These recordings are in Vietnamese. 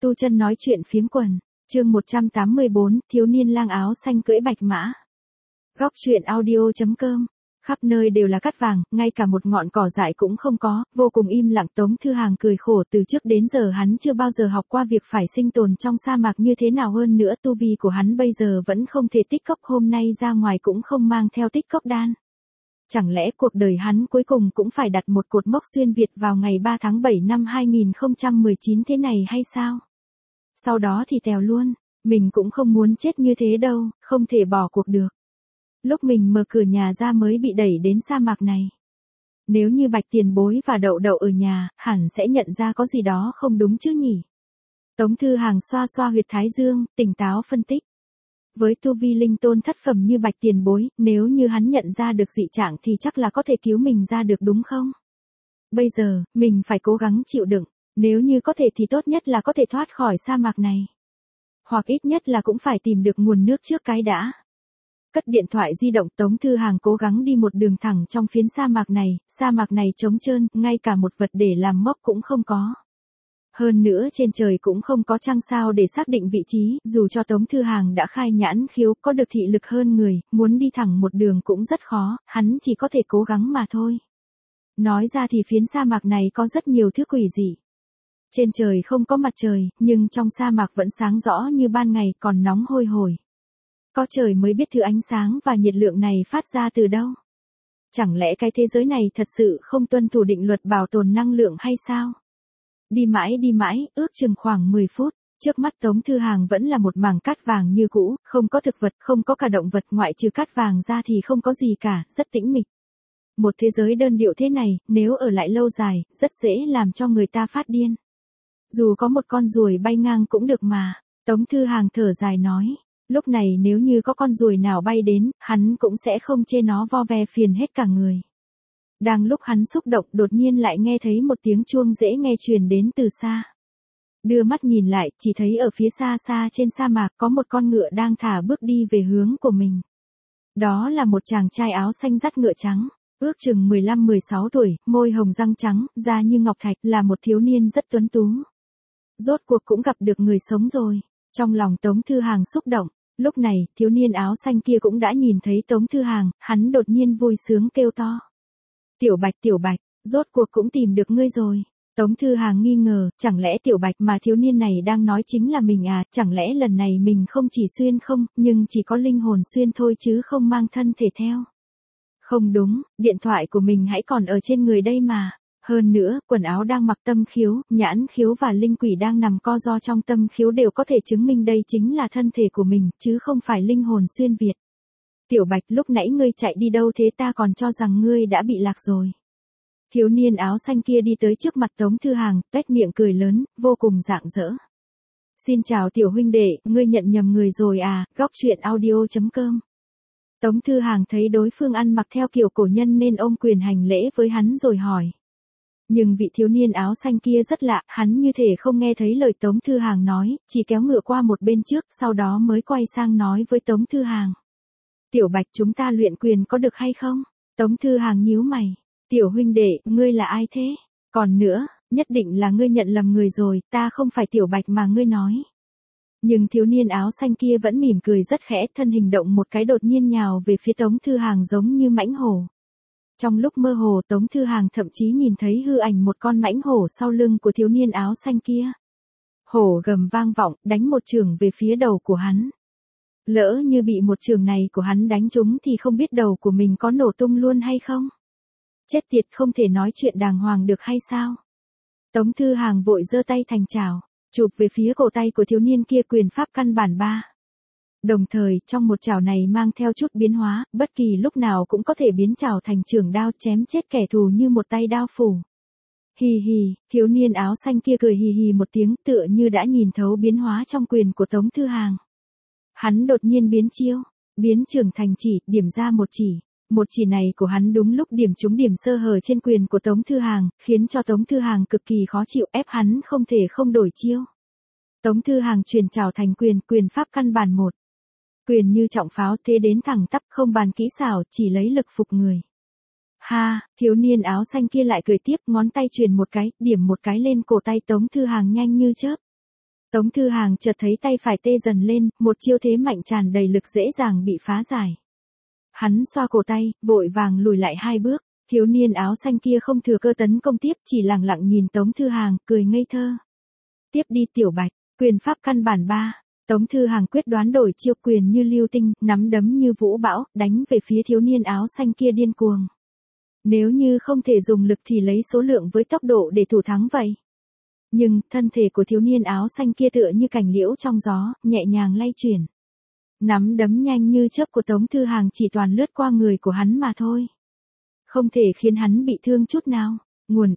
Tu Chân nói chuyện phiếm quần, chương 184, thiếu niên lang áo xanh cưỡi bạch mã. Góc truyện audio.com. Khắp nơi đều là cát vàng, ngay cả một ngọn cỏ dại cũng không có, vô cùng im lặng. Tống Thư Hàng cười khổ, từ trước đến giờ hắn chưa bao giờ học qua việc phải sinh tồn trong sa mạc như thế nào, hơn nữa tu vi của hắn bây giờ vẫn không thể tích cốc, hôm nay ra ngoài cũng không mang theo tích cốc đan. Chẳng lẽ cuộc đời hắn cuối cùng cũng phải đặt một cột mốc xuyên Việt vào ngày 3 tháng 7 năm 2019 thế này hay sao? Sau đó thì tèo luôn, mình cũng không muốn chết như thế đâu, không thể bỏ cuộc được. Lúc mình mở cửa nhà ra mới bị đẩy đến sa mạc này. Nếu như Bạch Tiền Bối và Đậu Đậu ở nhà, hẳn sẽ nhận ra có gì đó không đúng chứ nhỉ? Tống Thư Hàng xoa xoa huyệt thái dương, tỉnh táo phân tích. Với tu vi linh tôn thất phẩm như Bạch Tiền Bối, nếu như hắn nhận ra được dị trạng thì chắc là có thể cứu mình ra được đúng không? Bây giờ, mình phải cố gắng chịu đựng, nếu như có thể thì tốt nhất là có thể thoát khỏi sa mạc này. Hoặc ít nhất là cũng phải tìm được nguồn nước trước cái đã. Cất điện thoại di động, Tống Thư Hàng cố gắng đi một đường thẳng trong phiến sa mạc này trống trơn, ngay cả một vật để làm mốc cũng không có. Hơn nữa trên trời cũng không có trăng sao để xác định vị trí, dù cho Tống Thư Hàng đã khai nhãn khiếu, có được thị lực hơn người, muốn đi thẳng một đường cũng rất khó, hắn chỉ có thể cố gắng mà thôi. Nói ra thì phiến sa mạc này có rất nhiều thứ quỷ dị. Trên trời không có mặt trời, nhưng trong sa mạc vẫn sáng rõ như ban ngày, còn nóng hôi hổi. Có trời mới biết thứ ánh sáng và nhiệt lượng này phát ra từ đâu. Chẳng lẽ cái thế giới này thật sự không tuân thủ định luật bảo tồn năng lượng hay sao? Đi mãi, ước chừng khoảng 10 phút, trước mắt Tống Thư Hàng vẫn là một mảng cát vàng như cũ, không có thực vật, không có cả động vật, ngoại trừ cát vàng ra thì không có gì cả, rất tĩnh mịch. Một thế giới đơn điệu thế này, nếu ở lại lâu dài, rất dễ làm cho người ta phát điên. Dù có một con ruồi bay ngang cũng được mà, Tống Thư Hàng thở dài nói. Lúc này nếu như có con ruồi nào bay đến, hắn cũng sẽ không chê nó vo ve phiền hết cả người. Đang lúc hắn xúc động, đột nhiên lại nghe thấy một tiếng chuông dễ nghe truyền đến từ xa. Đưa mắt nhìn lại, chỉ thấy ở phía xa xa trên sa mạc có một con ngựa đang thả bước đi về hướng của mình. Đó là một chàng trai áo xanh dắt ngựa trắng, ước chừng 15-16 tuổi, môi hồng răng trắng, da như ngọc thạch, là một thiếu niên rất tuấn tú. Rốt cuộc cũng gặp được người sống rồi. Trong lòng Tống Thư Hàng xúc động, lúc này, thiếu niên áo xanh kia cũng đã nhìn thấy Tống Thư Hàng, hắn đột nhiên vui sướng kêu to. Tiểu Bạch, rốt cuộc cũng tìm được ngươi rồi. Tống Thư Hàng nghi ngờ, chẳng lẽ Tiểu Bạch mà thiếu niên này đang nói chính là mình à, chẳng lẽ lần này mình không chỉ xuyên không, nhưng chỉ có linh hồn xuyên thôi chứ không mang thân thể theo. Không đúng, điện thoại của mình hãy còn ở trên người đây mà. Hơn nữa, quần áo đang mặc tâm khiếu, nhãn khiếu và linh quỷ đang nằm co ro trong tâm khiếu đều có thể chứng minh đây chính là thân thể của mình, chứ không phải linh hồn xuyên Việt. Tiểu Bạch, lúc nãy ngươi chạy đi đâu thế, ta còn cho rằng ngươi đã bị lạc rồi. Thiếu niên áo xanh kia đi tới trước mặt Tống Thư Hàng, tuét miệng cười lớn, vô cùng rạng rỡ. Xin chào tiểu huynh đệ, ngươi nhận nhầm người rồi à, góc truyện audio.com. Tống Thư Hàng thấy đối phương ăn mặc theo kiểu cổ nhân nên ôm quyền hành lễ với hắn rồi hỏi. Nhưng vị thiếu niên áo xanh kia rất lạ, hắn như thể không nghe thấy lời Tống Thư Hàng nói, chỉ kéo ngựa qua một bên trước, sau đó mới quay sang nói với Tống Thư Hàng. Tiểu Bạch, chúng ta luyện quyền có được hay không? Tống Thư Hàng nhíu mày. Tiểu huynh đệ, ngươi là ai thế? Còn nữa, nhất định là ngươi nhận lầm người rồi, ta không phải Tiểu Bạch mà ngươi nói. Nhưng thiếu niên áo xanh kia vẫn mỉm cười rất khẽ, thân hình động một cái đột nhiên nhào về phía Tống Thư Hàng giống như mãnh hổ. Trong lúc mơ hồ, Tống Thư Hàng thậm chí nhìn thấy hư ảnh một con mãnh hổ sau lưng của thiếu niên áo xanh kia. Hổ gầm vang vọng, đánh một chưởng về phía đầu của hắn. Lỡ như bị một chưởng này của hắn đánh trúng thì không biết đầu của mình có nổ tung luôn hay không? Chết tiệt, không thể nói chuyện đàng hoàng được hay sao? Tống Thư Hàng vội giơ tay thành chảo, chụp về phía cổ tay của thiếu niên kia, quyền pháp căn bản 3. Đồng thời, trong một chảo này mang theo chút biến hóa, bất kỳ lúc nào cũng có thể biến chảo thành chưởng đao, chém chết kẻ thù như một tay đao phủ. Hì hì, thiếu niên áo xanh kia cười hì hì một tiếng, tựa như đã nhìn thấu biến hóa trong quyền của Tống Thư Hàng. Hắn đột nhiên biến chiêu, biến chưởng thành chỉ, điểm ra một chỉ. Một chỉ này của hắn đúng lúc điểm trúng điểm sơ hở trên quyền của Tống Thư Hàng, khiến cho Tống Thư Hàng cực kỳ khó chịu, ép hắn không thể không đổi chiêu. Tống Thư Hàng truyền chảo thành quyền pháp căn bản 1. Quyền như trọng pháo, thế đến thẳng tắp, không bàn kỹ xảo, chỉ lấy lực phục người. Ha, thiếu niên áo xanh kia lại cười tiếp, ngón tay truyền một cái, điểm một cái lên cổ tay Tống Thư Hàng nhanh như chớp. Tống Thư Hàng chợt thấy tay phải tê dần lên, một chiêu thế mạnh tràn đầy lực dễ dàng bị phá giải. Hắn xoa cổ tay, vội vàng lùi lại 2 bước, thiếu niên áo xanh kia không thừa cơ tấn công tiếp, chỉ lặng lặng nhìn Tống Thư Hàng, cười ngây thơ. Tiếp đi Tiểu Bạch, quyền pháp căn bản 3. Tống Thư Hàng quyết đoán đổi chiêu, quyền như lưu tinh, nắm đấm như vũ bão, đánh về phía thiếu niên áo xanh kia điên cuồng. Nếu như không thể dùng lực thì lấy số lượng với tốc độ để thủ thắng vậy. Nhưng, thân thể của thiếu niên áo xanh kia tựa như cành liễu trong gió, nhẹ nhàng lay chuyển. Nắm đấm nhanh như chớp của Tống Thư Hàng chỉ toàn lướt qua người của hắn mà thôi. Không thể khiến hắn bị thương chút nào. Nguồn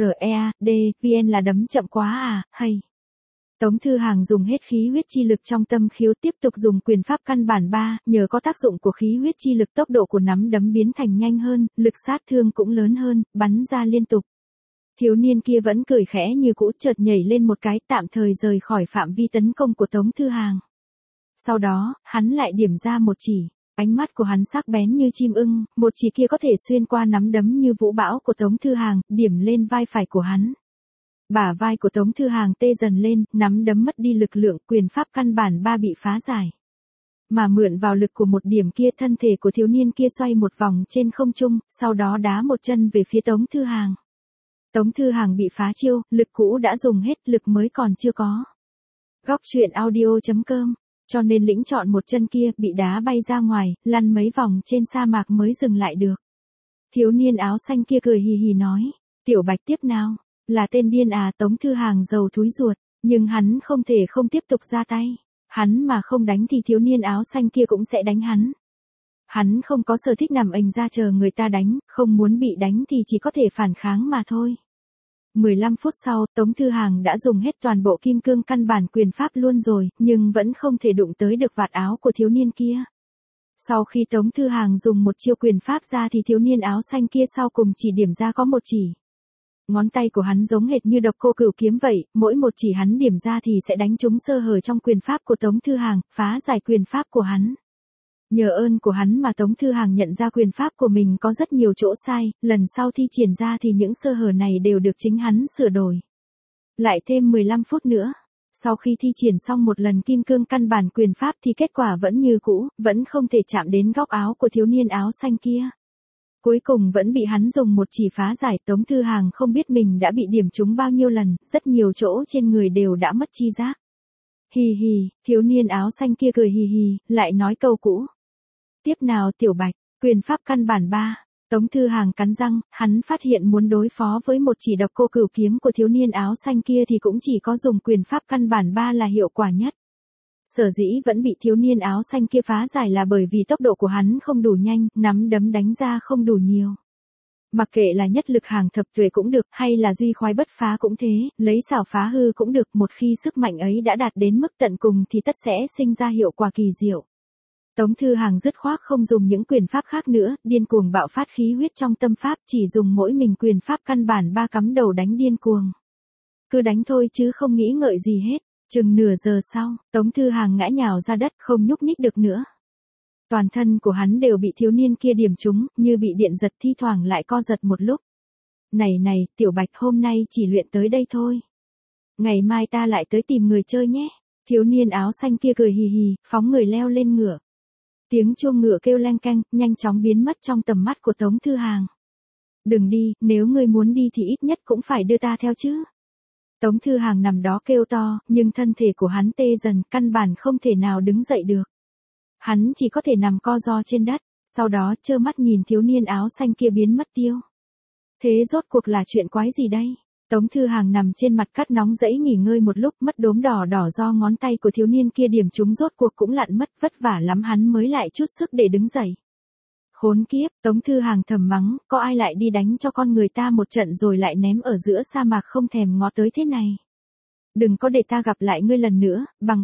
IREAD-VN là đấm chậm quá à, hay. Tống Thư Hàng dùng hết khí huyết chi lực trong tâm khiếu, tiếp tục dùng quyền pháp căn bản 3, nhờ có tác dụng của khí huyết chi lực, tốc độ của nắm đấm biến thành nhanh hơn, lực sát thương cũng lớn hơn, bắn ra liên tục. Thiếu niên kia vẫn cười khẽ như cũ, chợt nhảy lên một cái, tạm thời rời khỏi phạm vi tấn công của Tống Thư Hàng. Sau đó, hắn lại điểm ra một chỉ, ánh mắt của hắn sắc bén như chim ưng, một chỉ kia có thể xuyên qua nắm đấm như vũ bão của Tống Thư Hàng, điểm lên vai phải của hắn. Bả vai của Tống Thư Hàng tê dần lên, nắm đấm mất đi lực lượng, quyền pháp căn bản 3 bị phá giải. Mà mượn vào lực của một điểm kia, thân thể của thiếu niên kia xoay một vòng trên không trung, sau đó đá một chân về phía Tống Thư Hàng. Tống Thư Hàng bị phá chiêu, lực cũ đã dùng hết, lực mới còn chưa có. Góc truyện audio.com, cho nên lĩnh chọn một chân kia, bị đá bay ra ngoài, lăn mấy vòng trên sa mạc mới dừng lại được. Thiếu niên áo xanh kia cười hì hì nói, Tiểu Bạch tiếp nào, là tên điên à. Tống Thư Hàng giàu thúi ruột, nhưng hắn không thể không tiếp tục ra tay. Hắn mà không đánh thì thiếu niên áo xanh kia cũng sẽ đánh hắn. Hắn không có sở thích nằm ềnh ra chờ người ta đánh, không muốn bị đánh thì chỉ có thể phản kháng mà thôi. 15 phút sau, Tống Thư Hàng đã dùng hết toàn bộ kim cương căn bản quyền pháp luôn rồi, nhưng vẫn không thể đụng tới được vạt áo của thiếu niên kia. Sau khi Tống Thư Hàng dùng một chiêu quyền pháp ra thì thiếu niên áo xanh kia sau cùng chỉ điểm ra có một chỉ. Ngón tay của hắn giống hệt như Độc Cô Cửu kiếm vậy, mỗi một chỉ hắn điểm ra thì sẽ đánh trúng sơ hở trong quyền pháp của Tống Thư Hàng, phá giải quyền pháp của hắn. Nhờ ơn của hắn mà Tống Thư Hàng nhận ra quyền pháp của mình có rất nhiều chỗ sai, lần sau thi triển ra thì những sơ hở này đều được chính hắn sửa đổi. Lại thêm 15 phút nữa, sau khi thi triển xong một lần kim cương căn bản quyền pháp thì kết quả vẫn như cũ, vẫn không thể chạm đến góc áo của thiếu niên áo xanh kia. Cuối cùng vẫn bị hắn dùng một chỉ phá giải. Tống Thư Hàng không biết mình đã bị điểm trúng bao nhiêu lần, rất nhiều chỗ trên người đều đã mất chi giác. Hì hì, thiếu niên áo xanh kia cười hì hì, lại nói câu cũ. Tiếp nào Tiểu Bạch, quyền pháp căn bản 3. Tống Thư Hàng cắn răng, hắn phát hiện muốn đối phó với một chỉ Độc Cô Cửu kiếm của thiếu niên áo xanh kia thì cũng chỉ có dùng quyền pháp căn bản 3 là hiệu quả nhất. Sở dĩ vẫn bị thiếu niên áo xanh kia phá giải là bởi vì tốc độ của hắn không đủ nhanh, nắm đấm đánh ra không đủ nhiều. Mặc kệ là nhất lực hàng thập tuệ cũng được, hay là duy khoái bất phá cũng thế, lấy xảo phá hư cũng được, một khi sức mạnh ấy đã đạt đến mức tận cùng thì tất sẽ sinh ra hiệu quả kỳ diệu. Tống Thư Hàng dứt khoát không dùng những quyền pháp khác nữa, điên cuồng bạo phát khí huyết trong tâm pháp, chỉ dùng mỗi mình quyền pháp căn bản 3 cắm đầu đánh điên cuồng. Cứ đánh thôi chứ không nghĩ ngợi gì hết. Chừng nửa giờ sau, Tống Thư Hàng ngã nhào ra đất, không nhúc nhích được nữa. Toàn thân của hắn đều bị thiếu niên kia điểm trúng, như bị điện giật, thi thoảng lại co giật một lúc. Này, Tiểu Bạch, hôm nay chỉ luyện tới đây thôi. Ngày mai ta lại tới tìm người chơi nhé. Thiếu niên áo xanh kia cười hì hì, phóng người leo lên ngựa. Tiếng chuông ngựa kêu leng keng, nhanh chóng biến mất trong tầm mắt của Tống Thư Hàng. Đừng đi, nếu ngươi muốn đi thì ít nhất cũng phải đưa ta theo chứ. Tống Thư Hàng nằm đó kêu to, nhưng thân thể của hắn tê dần, căn bản không thể nào đứng dậy được. Hắn chỉ có thể nằm co ro trên đất, sau đó trơ mắt nhìn thiếu niên áo xanh kia biến mất tiêu. Thế rốt cuộc là chuyện quái gì đây? Tống Thư Hàng nằm trên mặt cát nóng rẫy nghỉ ngơi một lúc, mất đốm đỏ đỏ do ngón tay của thiếu niên kia điểm trúng rốt cuộc cũng lặn mất, vất vả lắm hắn mới lại chút sức để đứng dậy. Khốn kiếp, Tống Thư Hàng thầm mắng, có ai lại đi đánh cho con người ta một trận rồi lại ném ở giữa sa mạc không thèm ngó tới thế này. Đừng có để ta gặp lại ngươi lần nữa, bằng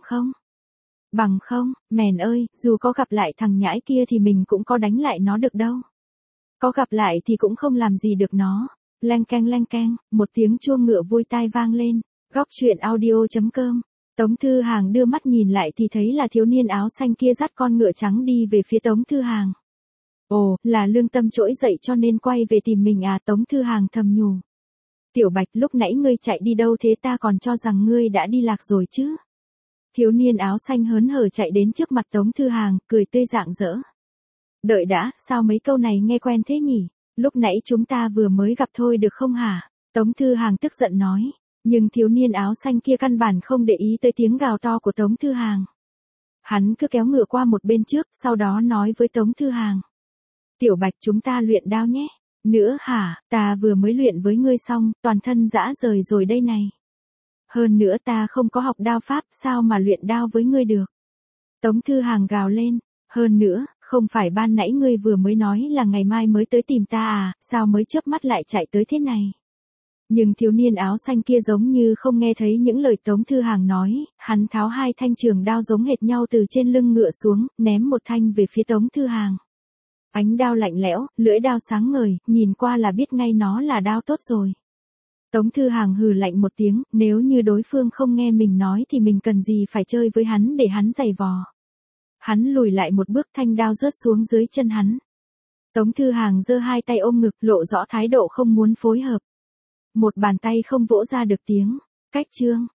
không, mèn ơi, dù có gặp lại thằng nhãi kia thì mình cũng có đánh lại nó được đâu. Có gặp lại thì cũng không làm gì được nó. Leng keng, một tiếng chuông ngựa vui tai vang lên. Góc truyện audio.com. Tống Thư Hàng đưa mắt nhìn lại thì thấy là thiếu niên áo xanh kia dắt con ngựa trắng đi về phía Tống Thư Hàng. Ồ, là lương tâm trỗi dậy cho nên quay về tìm mình à. Tống Thư Hàng thầm nhủ. Tiểu Bạch, lúc nãy ngươi chạy đi đâu thế, ta còn cho rằng ngươi đã đi lạc rồi chứ. Thiếu niên áo xanh hớn hở chạy đến trước mặt Tống Thư Hàng, cười tươi rạng rỡ. Đợi đã, sao mấy câu này nghe quen thế nhỉ? Lúc nãy chúng ta vừa mới gặp thôi được không hả? Tống Thư Hàng tức giận nói. Nhưng thiếu niên áo xanh kia căn bản không để ý tới tiếng gào to của Tống Thư Hàng. Hắn cứ kéo ngựa qua một bên trước, sau đó nói với Tống Thư Hàng. Tiểu Bạch, chúng ta luyện đao nhé. Nữa hả, ta vừa mới luyện với ngươi xong, toàn thân rã rời rồi đây này. Hơn nữa ta không có học đao pháp, sao mà luyện đao với ngươi được. Tống Thư Hàng gào lên. Hơn nữa, không phải ban nãy ngươi vừa mới nói là ngày mai mới tới tìm ta à, sao mới chớp mắt lại chạy tới thế này. Nhưng thiếu niên áo xanh kia giống như không nghe thấy những lời Tống Thư Hàng nói, hắn tháo hai thanh trường đao giống hệt nhau từ trên lưng ngựa xuống, ném một thanh về phía Tống Thư Hàng. Ánh đao lạnh lẽo, lưỡi đao sáng ngời, nhìn qua là biết ngay nó là đao tốt rồi. Tống Thư Hàng hừ lạnh một tiếng, nếu như đối phương không nghe mình nói thì mình cần gì phải chơi với hắn để hắn giày vò. Hắn lùi lại một bước, thanh đao rớt xuống dưới chân hắn. Tống Thư Hàng giơ hai tay ôm ngực, lộ rõ thái độ không muốn phối hợp. Một bàn tay không vỗ ra được tiếng. Cách chương.